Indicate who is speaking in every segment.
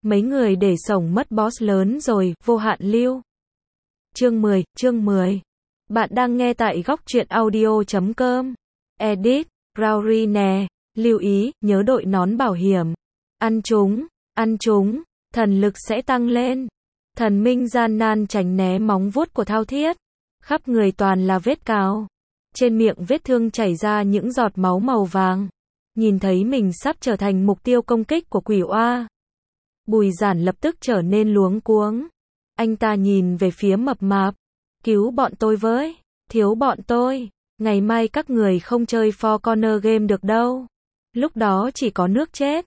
Speaker 1: Mấy người để sổng mất boss lớn rồi, vô hạn lưu. Chương 10. Bạn đang nghe tại góc truyện audio.com. Edit, Rauri nè, lưu ý, nhớ đội nón bảo hiểm. Ăn chúng, thần lực sẽ tăng lên. Thần minh gian nan tránh né móng vuốt của Thao Thiết. Khắp người toàn là vết cào. Trên miệng vết thương chảy ra những giọt máu màu vàng. Nhìn thấy mình sắp trở thành mục tiêu công kích của quỷ oa. Bùi Giản lập tức trở nên luống cuống. Anh ta nhìn về phía Mập Mạp. Cứu bọn tôi với. Thiếu bọn tôi. Ngày mai các người không chơi Four Corner Game được đâu. Lúc đó chỉ có nước chết.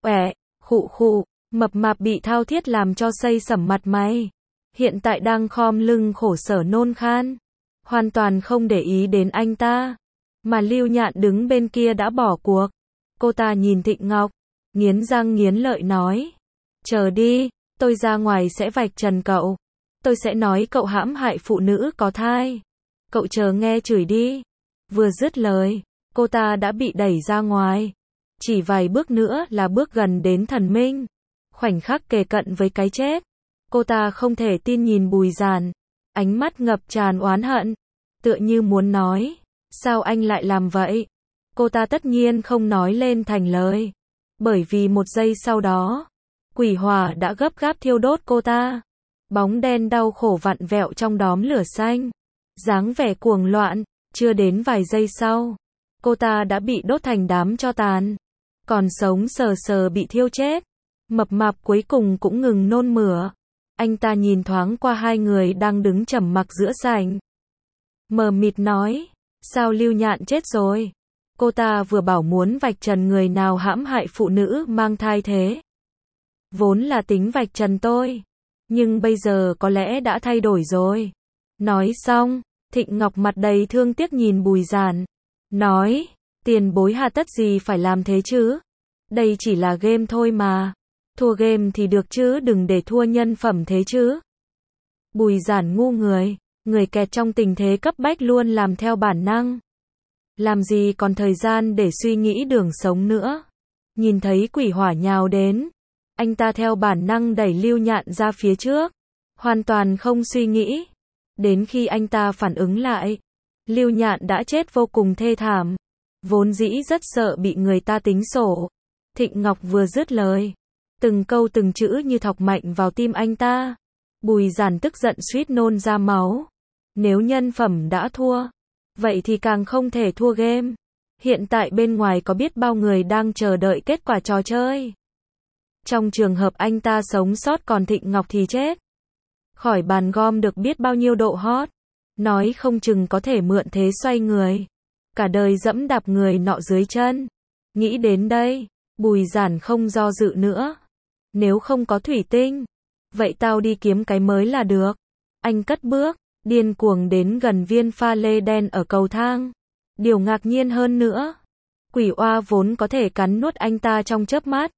Speaker 1: Khụ. Mập Mạp bị Thao Thiết làm cho xây sẩm mặt mày. Hiện tại đang khom lưng khổ sở nôn khan. Hoàn toàn không để ý đến anh ta. Mà Lưu Nhạn đứng bên kia đã bỏ cuộc. Cô ta nhìn Thịnh Ngọc. Nghiến răng nghiến lợi nói. Chờ đi, tôi ra ngoài sẽ vạch trần cậu. Tôi sẽ nói cậu hãm hại phụ nữ có thai. Cậu chờ nghe chửi đi. Vừa dứt lời, cô ta đã bị đẩy ra ngoài. Chỉ vài bước nữa là bước gần đến thần minh. Khoảnh khắc kề cận với cái chết. Cô ta không thể tin nhìn Bùi Giản. Ánh mắt ngập tràn oán hận. Tựa như muốn nói. Sao anh lại làm vậy? Cô ta tất nhiên không nói lên thành lời. Bởi vì một giây sau đó, quỷ hỏa đã gấp gáp thiêu đốt cô ta. Bóng đen đau khổ vặn vẹo trong đóm lửa xanh. Dáng vẻ cuồng loạn, chưa đến vài giây sau. Cô ta đã bị đốt thành đám tro tàn. Còn sống sờ sờ bị thiêu chết. Mập Mạp cuối cùng cũng ngừng nôn mửa. Anh ta nhìn thoáng qua hai người đang đứng trầm mặc giữa sảnh. Mờ mịt nói. Sao Lưu Nhạn chết rồi? Cô ta vừa bảo muốn vạch trần người nào hãm hại phụ nữ mang thai thế. Vốn là tính vạch trần tôi. Nhưng bây giờ có lẽ đã thay đổi rồi. Nói xong, Thịnh Ngọc mặt đầy thương tiếc nhìn Bùi Giản. Nói, tiền bối hà tất gì phải làm thế chứ? Đây chỉ là game thôi mà. Thua game thì được chứ đừng để thua nhân phẩm thế chứ. Bùi Giản ngu người. Người kẹt trong tình thế cấp bách luôn làm theo bản năng. Làm gì còn thời gian để suy nghĩ đường sống nữa. Nhìn thấy quỷ hỏa nhào đến. Anh ta theo bản năng đẩy Lưu Nhạn ra phía trước. Hoàn toàn không suy nghĩ. Đến khi anh ta phản ứng lại. Lưu Nhạn đã chết vô cùng thê thảm. Vốn dĩ rất sợ bị người ta tính sổ. Thịnh Ngọc vừa dứt lời. Từng câu từng chữ như thọc mạnh vào tim anh ta. Bùi Giản tức giận suýt nôn ra máu. Nếu nhân phẩm đã thua. Vậy thì càng không thể thua game. Hiện tại bên ngoài có biết bao người đang chờ đợi kết quả trò chơi. Trong trường hợp anh ta sống sót còn Thịnh Ngọc thì chết. Khỏi bàn gom được biết bao nhiêu độ hot. Nói không chừng có thể mượn thế xoay người. Cả đời dẫm đạp người nọ dưới chân. Nghĩ đến đây, Bùi Giản không do dự nữa. Nếu không có thủy tinh, vậy tao đi kiếm cái mới là được. Anh cất bước, điên cuồng đến gần viên pha lê đen ở cầu thang. Điều ngạc nhiên hơn nữa, quỷ oa vốn có thể cắn nuốt anh ta trong chớp mắt.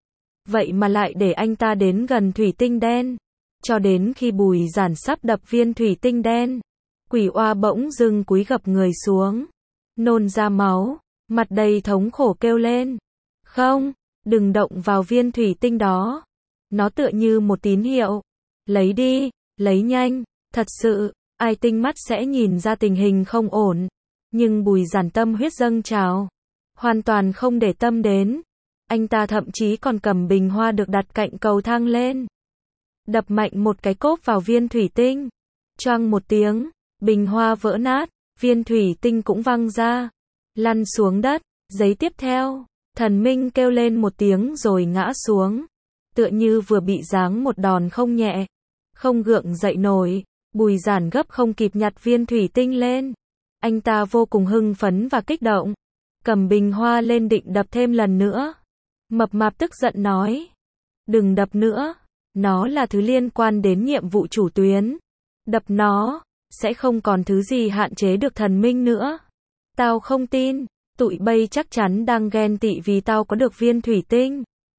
Speaker 1: Vậy mà lại để anh ta đến gần thủy tinh đen. Cho đến khi Bùi Giản sắp đập viên thủy tinh đen, quỷ oa bỗng dưng cúi gập người xuống. Nôn ra máu, mặt đầy thống khổ kêu lên. Không, đừng động vào viên thủy tinh đó. Nó tựa như một tín hiệu. Lấy đi, lấy nhanh. Thật sự, ai tinh mắt sẽ nhìn ra tình hình không ổn. Nhưng Bùi Giản tâm huyết dâng trào. Hoàn toàn không để tâm đến. Anh ta thậm chí còn cầm bình hoa được đặt cạnh cầu thang lên. Đập mạnh một cái cốp vào viên thủy tinh. Choang một tiếng, bình hoa vỡ nát, viên thủy tinh cũng văng ra. Lăn xuống đất, giây tiếp theo, thần minh kêu lên một tiếng rồi ngã xuống. Tựa như vừa bị giáng một đòn không nhẹ. Không gượng dậy nổi. Bùi Giản gấp không kịp nhặt viên thủy tinh lên. Anh ta vô cùng hưng phấn và kích động. Cầm bình hoa lên định đập thêm lần nữa. Mập Mạp tức giận nói. Đừng đập nữa. Nó là thứ liên quan đến nhiệm vụ chủ tuyến. Đập nó, sẽ không còn thứ gì hạn chế được thần minh nữa. Tao không tin. Tụi bay chắc chắn đang ghen tị vì tao có được viên thủy tinh.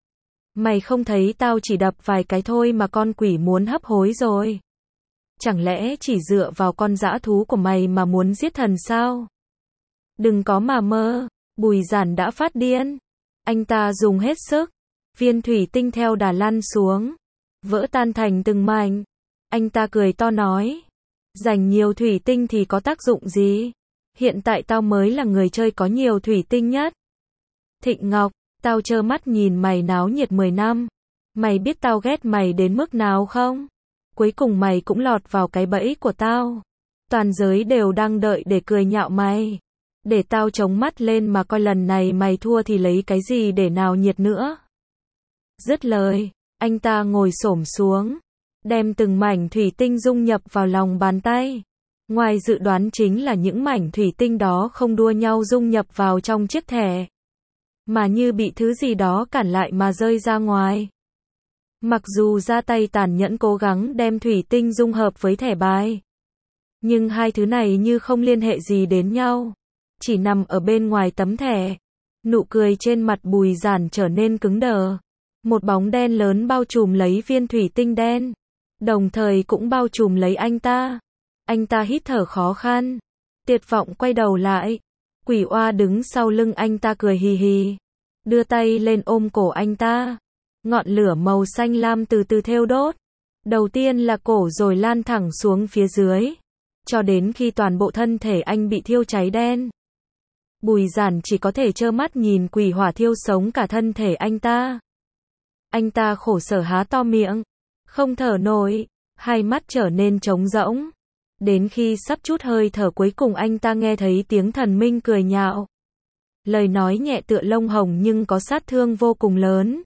Speaker 1: Mày không thấy tao chỉ đập vài cái thôi mà con quỷ muốn hấp hối rồi. Chẳng lẽ chỉ dựa vào con dã thú của mày mà muốn giết thần sao? Đừng có mà mơ. Bùi Giản đã phát điên. Anh ta dùng hết sức. Viên thủy tinh theo đà lăn xuống, vỡ tan thành từng mảnh. Anh ta cười to nói, dành nhiều thủy tinh thì có tác dụng gì? Hiện tại tao mới là người chơi có nhiều thủy tinh nhất. Thịnh Ngọc, tao trơ mắt nhìn mày náo nhiệt 10 năm. Mày biết tao ghét mày đến mức nào không? Cuối cùng mày cũng lọt vào cái bẫy của tao. Toàn giới đều đang đợi để cười nhạo mày. Để tao chống mắt lên mà coi lần này mày thua thì lấy cái gì để nào nhiệt nữa. Dứt lời, anh ta ngồi xổm xuống, đem từng mảnh thủy tinh dung nhập vào lòng bàn tay. Ngoài dự đoán chính là những mảnh thủy tinh đó không đua nhau dung nhập vào trong chiếc thẻ, mà như bị thứ gì đó cản lại mà rơi ra ngoài. Mặc dù ra tay tàn nhẫn cố gắng đem thủy tinh dung hợp với thẻ bài, nhưng hai thứ này như không liên hệ gì đến nhau, chỉ nằm ở bên ngoài tấm thẻ. Nụ cười trên mặt Bùi Giản trở nên cứng đờ. Một bóng đen lớn bao trùm lấy viên thủy tinh đen, đồng thời cũng bao trùm lấy anh ta. Anh ta hít thở khó khăn, tuyệt vọng quay đầu lại. Quỷ oa đứng sau lưng anh ta cười hì hì, đưa tay lên ôm cổ anh ta. Ngọn lửa màu xanh lam từ từ thiêu đốt. Đầu tiên là cổ rồi lan thẳng xuống phía dưới, cho đến khi toàn bộ thân thể anh bị thiêu cháy đen. Bùi Giản chỉ có thể trơ mắt nhìn quỷ hỏa thiêu sống cả thân thể anh ta. Anh ta khổ sở há to miệng, không thở nổi, hai mắt trở nên trống rỗng. Đến khi sắp trút hơi thở cuối cùng anh ta nghe thấy tiếng thần minh cười nhạo. Lời nói nhẹ tựa lông hồng nhưng có sát thương vô cùng lớn.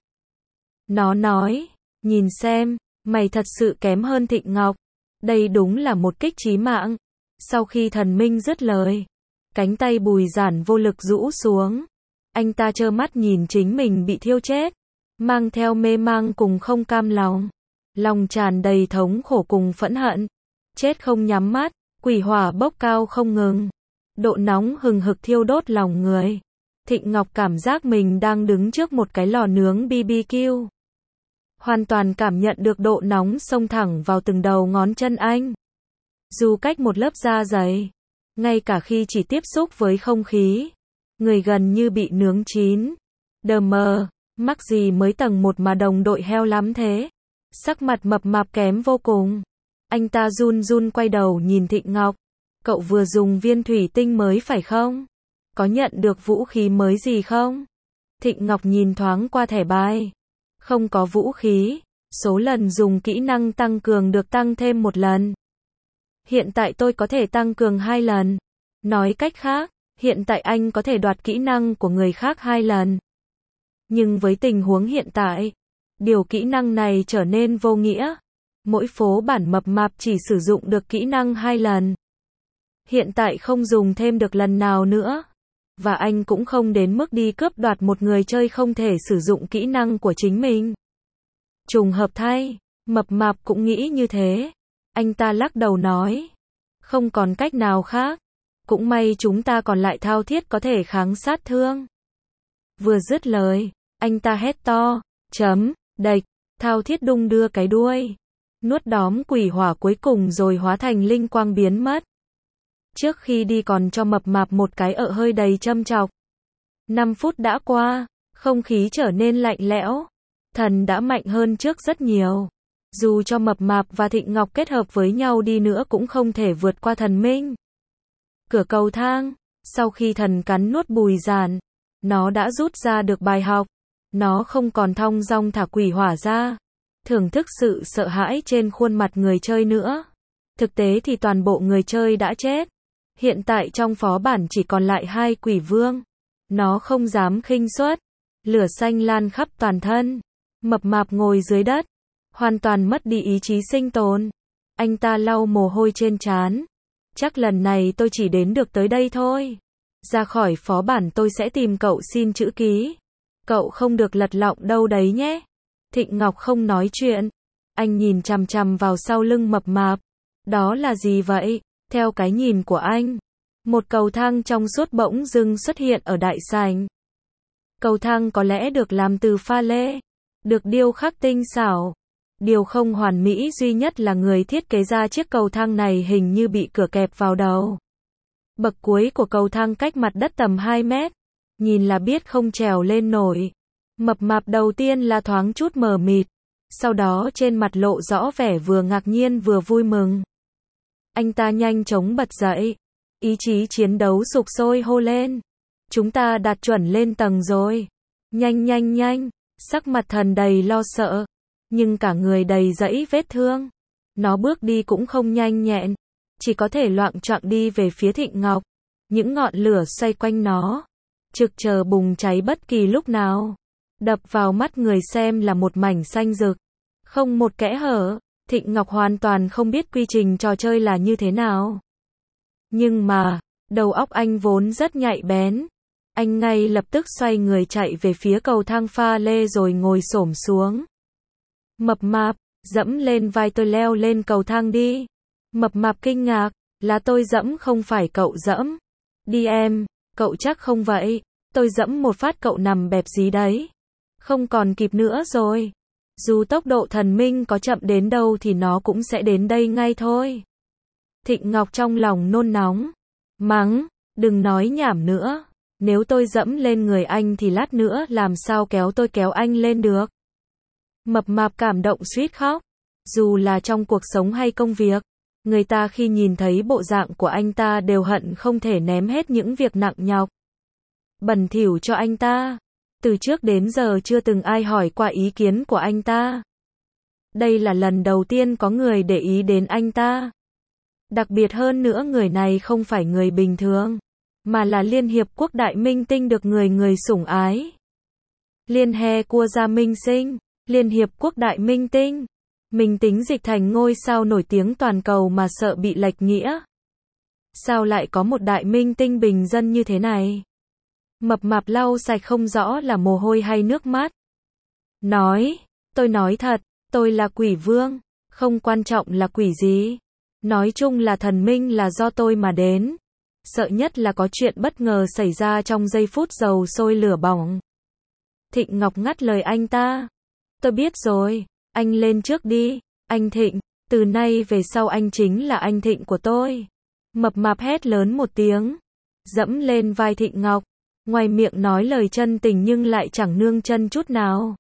Speaker 1: Nó nói, nhìn xem, mày thật sự kém hơn Thịnh Ngọc. Đây đúng là một kích chí mạng. Sau khi thần minh dứt lời, cánh tay Bùi Giản vô lực rũ xuống. Anh ta trơ mắt nhìn chính mình bị thiêu chết, mang theo mê mang cùng không cam lòng. Lòng tràn đầy thống khổ cùng phẫn hận. Chết không nhắm mắt, quỷ hỏa bốc cao không ngừng. Độ nóng hừng hực thiêu đốt lòng người. Thịnh Ngọc cảm giác mình đang đứng trước một cái lò nướng BBQ. Hoàn toàn cảm nhận được độ nóng xông thẳng vào từng đầu ngón chân anh. Dù cách một lớp da dày, ngay cả khi chỉ tiếp xúc với không khí, người gần như bị nướng chín. Đờ mờ, mắc gì mới tầng 1 mà đồng đội heo lắm thế. Sắc mặt mập mạp kém vô cùng. Anh ta run run quay đầu nhìn Thịnh Ngọc. Cậu vừa dùng viên thủy tinh mới phải không? Có nhận được vũ khí mới gì không? Thịnh Ngọc nhìn thoáng qua thẻ bài. Không có vũ khí. Số lần dùng kỹ năng tăng cường được tăng thêm 1 lần. Hiện tại tôi có thể tăng cường 2 lần. Nói cách khác, hiện tại anh có thể đoạt kỹ năng của người khác 2 lần. Nhưng với tình huống hiện tại, điều kỹ năng này trở nên vô nghĩa. Mỗi phố bản mập mạp chỉ sử dụng được kỹ năng 2 lần. Hiện tại không dùng thêm được lần nào nữa. Và anh cũng không đến mức đi cướp đoạt một người chơi không thể sử dụng kỹ năng của chính mình. Trùng hợp thay, mập mạp cũng nghĩ như thế. Anh ta lắc đầu nói, không còn cách nào khác. Cũng may chúng ta còn lại thao thiết có thể kháng sát thương. Vừa dứt lời, anh ta hét to, đạch, thao thiết đung đưa cái đuôi, nuốt đóm quỷ hỏa cuối cùng rồi hóa thành linh quang biến mất. Trước khi đi còn cho mập mạp một cái ợ hơi đầy châm chọc. 5 phút đã qua, không khí trở nên lạnh lẽo. Thần đã mạnh hơn trước rất nhiều. Dù cho mập mạp và Thịnh Ngọc kết hợp với nhau đi nữa cũng không thể vượt qua thần minh. Cửa cầu thang, sau khi thần cắn nuốt Bùi Giản, nó đã rút ra được bài học. Nó không còn thong dong thả quỷ hỏa ra, thưởng thức sự sợ hãi trên khuôn mặt người chơi nữa. Thực tế thì toàn bộ người chơi đã chết. Hiện tại trong phó bản chỉ còn lại 2 quỷ vương. Nó không dám khinh suất. Lửa xanh lan khắp toàn thân. Mập mạp ngồi dưới đất, hoàn toàn mất đi ý chí sinh tồn. Anh ta lau mồ hôi trên trán. Chắc lần này tôi chỉ đến được tới đây thôi. Ra khỏi phó bản tôi sẽ tìm cậu xin chữ ký. Cậu không được lật lọng đâu đấy nhé. Thịnh Ngọc không nói chuyện. Anh nhìn chằm chằm vào sau lưng mập mạp. Đó là gì vậy? Theo cái nhìn của anh, một cầu thang trong suốt bỗng dưng xuất hiện ở đại sảnh. Cầu thang có lẽ được làm từ pha lê, được điêu khắc tinh xảo. Điều không hoàn mỹ duy nhất là người thiết kế ra chiếc cầu thang này hình như bị cửa kẹp vào đầu. Bậc cuối của cầu thang cách mặt đất tầm 2 mét. Nhìn là biết không trèo lên nổi. Mập mạp đầu tiên là thoáng chút mờ mịt, sau đó trên mặt lộ rõ vẻ vừa ngạc nhiên vừa vui mừng. Anh ta nhanh chóng bật dậy, ý chí chiến đấu sục sôi hô lên. Chúng ta đạt chuẩn lên tầng rồi. Nhanh nhanh nhanh, sắc mặt thần đầy lo sợ, nhưng cả người đầy dẫy vết thương. Nó bước đi cũng không nhanh nhẹn, chỉ có thể loạng choạng đi về phía Thịnh Ngọc. Những ngọn lửa xoay quanh nó, trực chờ bùng cháy bất kỳ lúc nào. Đập vào mắt người xem là một mảnh xanh rực, không một kẽ hở. Thịnh Ngọc hoàn toàn không biết quy trình trò chơi là như thế nào. Nhưng mà, đầu óc anh vốn rất nhạy bén. Anh ngay lập tức xoay người chạy về phía cầu thang pha lê rồi ngồi xổm xuống. Mập mạp, dẫm lên vai tôi leo lên cầu thang đi. Mập mạp kinh ngạc, là tôi dẫm không phải cậu dẫm. Đi em, cậu chắc không vậy. Tôi dẫm một phát cậu nằm bẹp dí đấy. Không còn kịp nữa rồi. Dù tốc độ thần minh có chậm đến đâu thì nó cũng sẽ đến đây ngay thôi. Thịnh Ngọc trong lòng nôn nóng. Mắng, đừng nói nhảm nữa. Nếu tôi dẫm lên người anh thì lát nữa làm sao tôi kéo anh lên được. Mập mạp cảm động suýt khóc. Dù là trong cuộc sống hay công việc, người ta khi nhìn thấy bộ dạng của anh ta đều hận không thể ném hết những việc nặng nhọc bẩn thỉu cho anh ta. Từ trước đến giờ chưa từng ai hỏi qua ý kiến của anh ta. Đây là lần đầu tiên có người để ý đến anh ta. Đặc biệt hơn nữa người này không phải người bình thường, mà là Liên Hiệp Quốc đại minh tinh được người sủng ái. Liên He Cua Gia Minh Sinh, Liên Hiệp Quốc đại minh tinh. Mình tính dịch thành ngôi sao nổi tiếng toàn cầu mà sợ bị lệch nghĩa. Sao lại có một đại minh tinh bình dân như thế này? Mập mạp lau sạch không rõ là mồ hôi hay nước mắt. Tôi nói thật, tôi là quỷ vương, không quan trọng là quỷ gì. Nói chung là thần minh là do tôi mà đến. Sợ nhất là có chuyện bất ngờ xảy ra trong giây phút dầu sôi lửa bỏng. Thịnh Ngọc ngắt lời anh ta. Tôi biết rồi, anh lên trước đi, anh Thịnh, từ nay về sau anh chính là anh Thịnh của tôi. Mập mạp hét lớn một tiếng, dẫm lên vai Thịnh Ngọc. Ngoài miệng nói lời chân tình nhưng lại chẳng nương chân chút nào.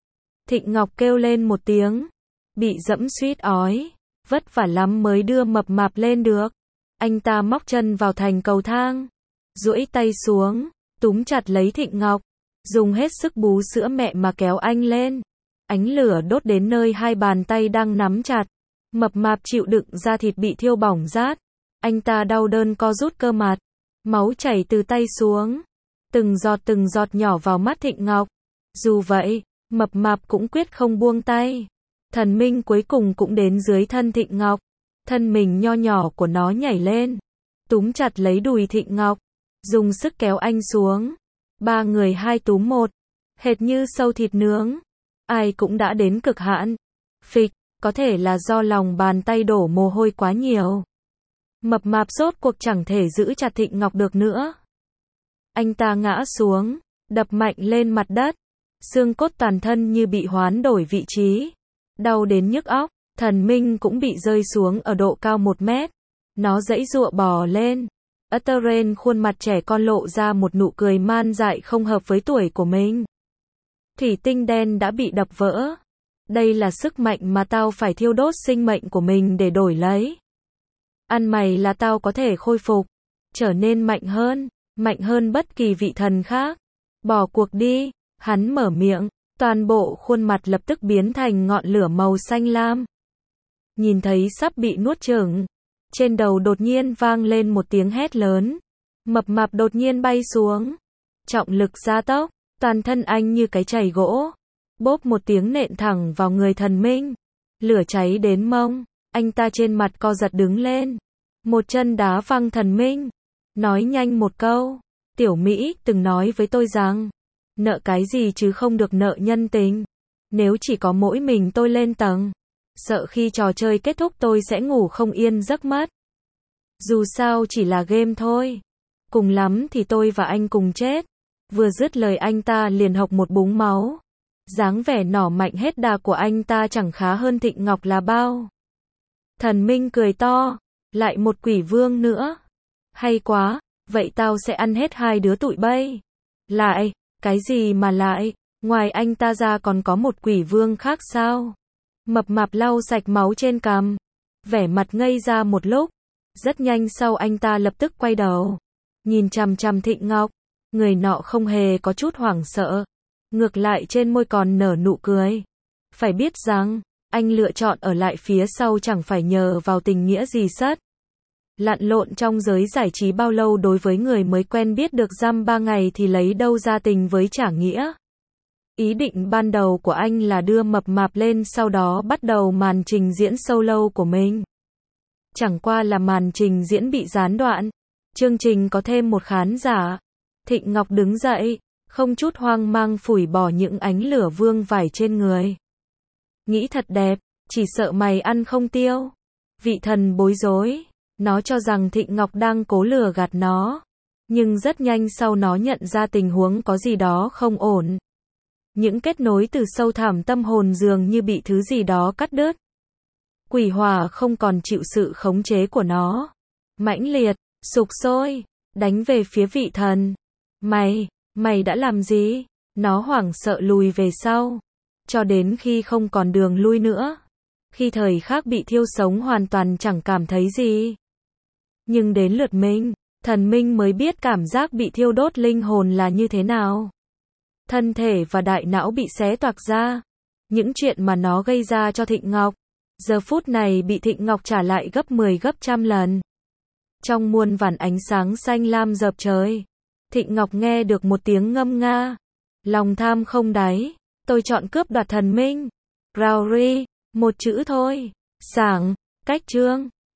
Speaker 1: Thịnh Ngọc kêu lên một tiếng, bị dẫm suýt ói, vất vả lắm mới đưa mập mạp lên được. Anh ta móc chân vào thành cầu thang, duỗi tay xuống, túm chặt lấy Thịnh Ngọc, dùng hết sức bú sữa mẹ mà kéo anh lên. Ánh lửa đốt đến nơi hai bàn tay đang nắm chặt. Mập mạp chịu đựng da thịt bị thiêu bỏng rát. Anh ta đau đớn co rút cơ mặt, máu chảy từ tay xuống, từng giọt nhỏ vào mắt Thịnh Ngọc. Dù vậy, mập mạp cũng quyết không buông tay. Thần minh cuối cùng cũng đến dưới thân Thịnh Ngọc. Thân mình nho nhỏ của nó nhảy lên, túm chặt lấy đùi Thịnh Ngọc, dùng sức kéo anh xuống. Ba người hai túm một, hệt như sâu thịt nướng. Ai cũng đã đến cực hạn. Phịch, có thể là do lòng bàn tay đổ mồ hôi quá nhiều. Mập mạp rốt cuộc chẳng thể giữ chặt Thịnh Ngọc được nữa. Anh ta ngã xuống, đập mạnh lên mặt đất. Xương cốt toàn thân như bị hoán đổi vị trí. Đau đến nhức óc. Thần minh cũng bị rơi xuống ở độ cao 1 mét. Nó giãy giụa bò lên. Etheren khuôn mặt trẻ con lộ ra một nụ cười man dại không hợp với tuổi của mình. Thủy tinh đen đã bị đập vỡ. Đây là sức mạnh mà tao phải thiêu đốt sinh mệnh của mình để đổi lấy. Ăn mày là tao có thể khôi phục, trở nên mạnh hơn bất kỳ vị thần khác. Bỏ cuộc đi, hắn mở miệng, toàn bộ khuôn mặt lập tức biến thành ngọn lửa màu xanh lam. Nhìn thấy sắp bị nuốt chửng, trên đầu đột nhiên vang lên một tiếng hét lớn. Mập mạp đột nhiên bay xuống, trọng lực gia tốc, toàn thân anh như cái chày gỗ, bốp một tiếng nện thẳng vào người thần minh. Lửa cháy đến mông, anh ta trên mặt co giật đứng lên, một chân đá văng thần minh, nói nhanh một câu. Tiểu Mỹ từng nói với tôi rằng, nợ cái gì chứ không được nợ nhân tình. Nếu chỉ có mỗi mình tôi lên tầng, sợ khi trò chơi kết thúc tôi sẽ ngủ không yên giấc mất. Dù sao chỉ là game thôi, cùng lắm thì tôi và anh cùng chết. Vừa dứt lời anh ta liền hộc một búng máu. Dáng vẻ nỏ mạnh hết đà của anh ta chẳng khá hơn Thịnh Ngọc là bao. Thần minh cười to, lại một quỷ vương nữa. Hay quá, vậy tao sẽ ăn hết hai đứa tụi bay. Lại, cái gì mà lại, Ngoài anh ta ra còn có một quỷ vương khác sao? Mập mạp lau sạch máu trên cằm, vẻ mặt ngây ra một lúc. Rất nhanh sau anh ta lập tức quay đầu, nhìn chằm chằm Thịnh Ngọc. Người nọ không hề có chút hoảng sợ, ngược lại trên môi còn nở nụ cười. Phải biết rằng, anh lựa chọn ở lại phía sau chẳng phải nhờ vào tình nghĩa gì sất. Lặn lộn trong giới giải trí bao lâu đối với người mới quen biết được dăm 3 ngày thì lấy đâu ra tình với trả nghĩa. Ý định ban đầu của anh là đưa mập mạp lên sau đó bắt đầu màn trình diễn solo của mình. Chẳng qua là màn trình diễn bị gián đoạn. Chương trình có thêm một khán giả. Thịnh Ngọc đứng dậy, không chút hoang mang phủi bỏ những ánh lửa vương vải trên người. Nghĩ thật đẹp, chỉ sợ mày ăn không tiêu. Vị thần bối rối, nó cho rằng Thịnh Ngọc đang cố lừa gạt nó. Nhưng rất nhanh sau nó nhận ra tình huống có gì đó không ổn. Những kết nối từ sâu thẳm tâm hồn dường như bị thứ gì đó cắt đứt. Quỷ hỏa không còn chịu sự khống chế của nó. Mãnh liệt, sục sôi, đánh về phía vị thần. Mày đã làm gì? Nó hoảng sợ lùi về sau. Cho đến khi không còn đường lui nữa. Khi thời khắc bị thiêu sống hoàn toàn chẳng cảm thấy gì. Nhưng đến lượt mình, thần minh mới biết cảm giác bị thiêu đốt linh hồn là như thế nào. Thân thể và đại não bị xé toạc ra. Những chuyện mà nó gây ra cho Thịnh Ngọc, giờ phút này bị Thịnh Ngọc trả lại gấp 10 gấp trăm lần. Trong muôn vàn ánh sáng xanh lam dập trời, Thịnh Ngọc nghe được một tiếng ngâm nga. Lòng tham không đáy, tôi chọn cướp đoạt thần minh. Rauri, một chữ thôi. Sảng, cách chương.